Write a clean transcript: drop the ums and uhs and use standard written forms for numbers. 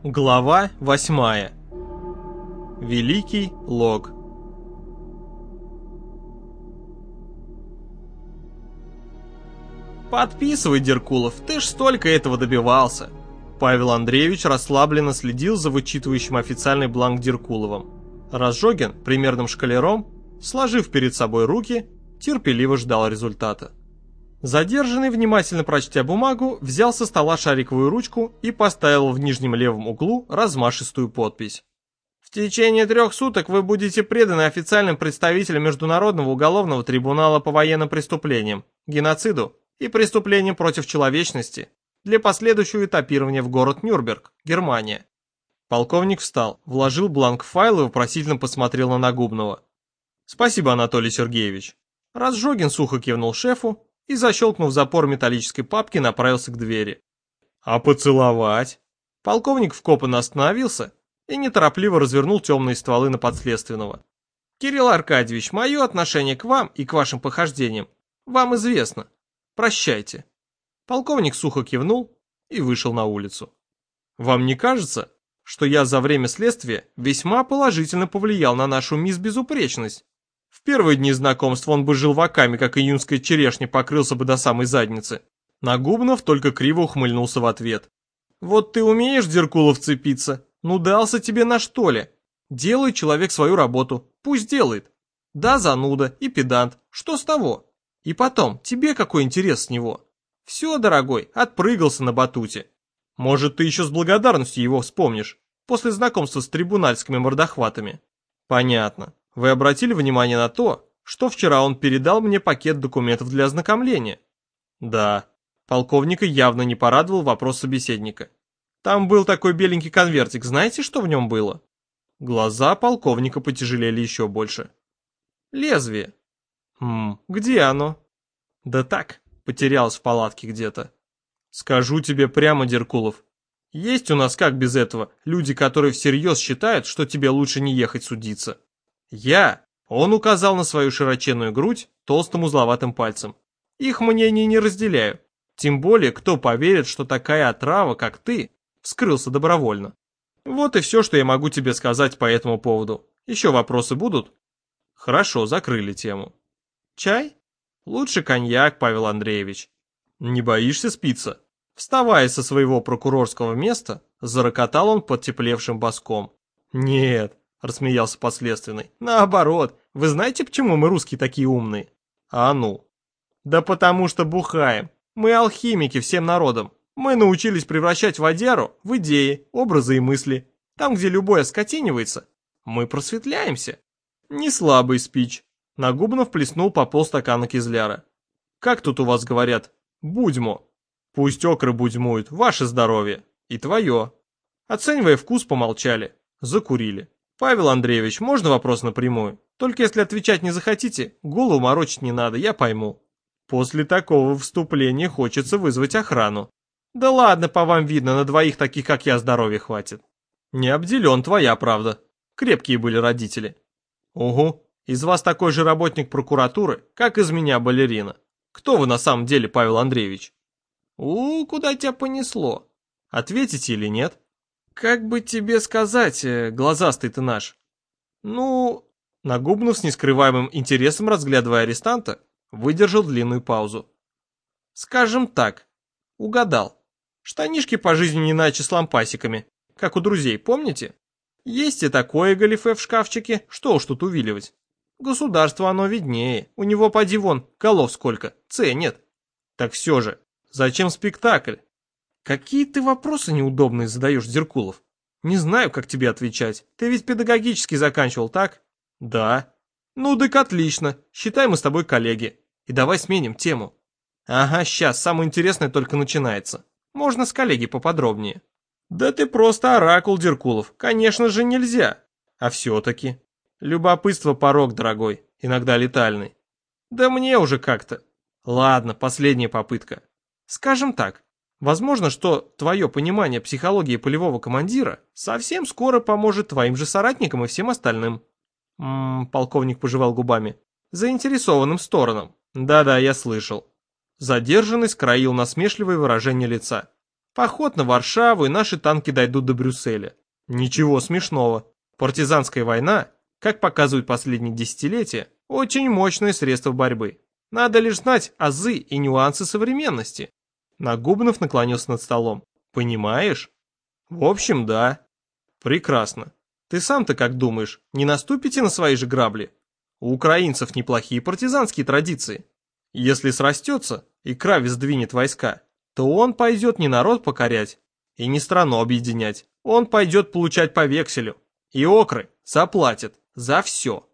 Глава 8. Великий Лог. Подписывай, Деркулов, ты ж столько этого добивался. Павел Андреевич расслабленно следил за вычитывающим официальный бланк Деркуловым. Разжогин, примерным шкалером, сложив перед собой руки, терпеливо ждал результата. Задержанный, внимательно прочтя бумагу, взял со стола шариковую ручку и поставил в нижнем левом углу размашистую подпись. В течение 3 суток вы будете преданы официальным представителям Международного уголовного трибунала по военным преступлениям, геноциду и преступлениям против человечности для последующего этапирования в город Нюрнберг, Германия. Полковник встал, вложил бланк в файл и вопросительно посмотрел на Нагубного. «Спасибо, Анатолий Сергеевич». Разжогин сухо кивнул шефу и, защелкнув запор металлической папки, направился к двери. «А поцеловать?» Полковник вкопанно остановился и неторопливо развернул темные стволы на подследственного. «Кирилл Аркадьевич, мое отношение к вам и к вашим похождениям вам известно. Прощайте». Полковник сухо кивнул и вышел на улицу. «Вам не кажется, что я за время следствия весьма положительно повлиял на нашу мисс Безупречность? В первые дни знакомства он бы желваками, как июньская черешня, покрылся бы до самой задницы». Нагубнов только криво ухмыльнулся в ответ. «Вот ты умеешь, Деркулов, цепиться? Ну дался тебе на что ли? Делает человек свою работу, пусть делает. Да, зануда и педант, что с того? И потом, тебе какой интерес с него? Все, дорогой, отпрыгался на батуте. Может, ты еще с благодарностью его вспомнишь, после знакомства с трибунальскими мордохватами». «Понятно. Вы обратили внимание на то, что вчера он передал мне пакет документов для ознакомления?» «Да». Полковника явно не порадовал вопрос собеседника. «Там был такой беленький конвертик, знаете, что в нем было?» Глаза полковника потяжелели еще больше. «Лезвие». Где оно?» «Да так, потерялось в палатке где-то». «Скажу тебе прямо, Деркулов, есть у нас, как без этого, люди, которые всерьез считают, что тебе лучше не ехать судиться. Он указал на свою широченную грудь толстым узловатым пальцем. Их мнений не разделяю. Тем более, кто поверит, что такая отрава, как ты, вскрылся добровольно. Вот и все, что я могу тебе сказать по этому поводу. Еще вопросы будут?» «Хорошо, закрыли тему». «Чай?» «Лучше коньяк, Павел Андреевич». «Не боишься спиться?» Вставая со своего прокурорского места, зарокотал он подтеплевшим боском. «Нет», — рассмеялся подследственный, — «наоборот, вы знаете, почему мы русские такие умные?» «А ну?» «Да потому что бухаем. Мы алхимики всем народом. Мы научились превращать водяру в идеи, образы и мысли. Там, где любое скотинивается, мы просветляемся». «Не слабый спич». Нагубнов плеснул по полстакана кизляра. «Как тут у вас говорят? Будьмо». «Пусть окры будьмуют, ваше здоровье. И твое». Оценивая вкус, помолчали. Закурили. «Павел Андреевич, можно вопрос напрямую? Только если отвечать не захотите, голову морочить не надо, я пойму». «После такого вступления хочется вызвать охрану». «Да ладно, по вам видно, на 2 таких, как я, здоровья хватит». «Не обделен, твоя правда. Крепкие были родители». «Угу, из вас такой же работник прокуратуры, как из меня балерина. Кто вы на самом деле, Павел Андреевич?» Куда тебя понесло? Ответите или нет?» «Как бы тебе сказать, глазастый ты наш?» Нагубнов с нескрываемым интересом, разглядывая арестанта, выдержал длинную паузу. «Скажем так, угадал. Штанишки по жизни не иначе с лампасиками, как у друзей, помните? Есть и такое галифе в шкафчике, что уж тут увиливать. Государство оно виднее, у него поди вон, голов сколько, ценят. Так все же, зачем спектакль?» «Какие ты вопросы неудобные задаешь, Деркулов? Не знаю, как тебе отвечать. Ты ведь педагогически заканчивал, так?» «Да». «Ну, так отлично. Считай, мы с тобой коллеги. И давай сменим тему». «Ага, сейчас, самое интересное только начинается. Можно с коллеги поподробнее». «Да ты просто оракул, Деркулов. Конечно же нельзя. А все-таки. Любопытство порок, дорогой, иногда летальный. Да мне уже как-то. Ладно, последняя попытка. Скажем так, возможно, что твое понимание психологии полевого командира совсем скоро поможет твоим же соратникам и всем остальным». Полковник пожевал губами. «Заинтересованным сторонам». «Да-да, я слышал». Задержанный скроил насмешливое выражение лица. Поход на Варшаву, и наши танки дойдут до Брюсселя. Ничего смешного. Партизанская война, как показывают последние десятилетия, очень мощное средство борьбы. Надо лишь знать азы и нюансы современности. Нагубнов наклонился над столом. Понимаешь? В общем, да. Прекрасно. Ты сам-то как думаешь, не наступите на свои же грабли? У украинцев неплохие партизанские традиции. Если срастется и Кравец сдвинет войска, то он пойдет не народ покорять и не страну объединять. Он пойдет получать по векселю. И окры заплатят за все.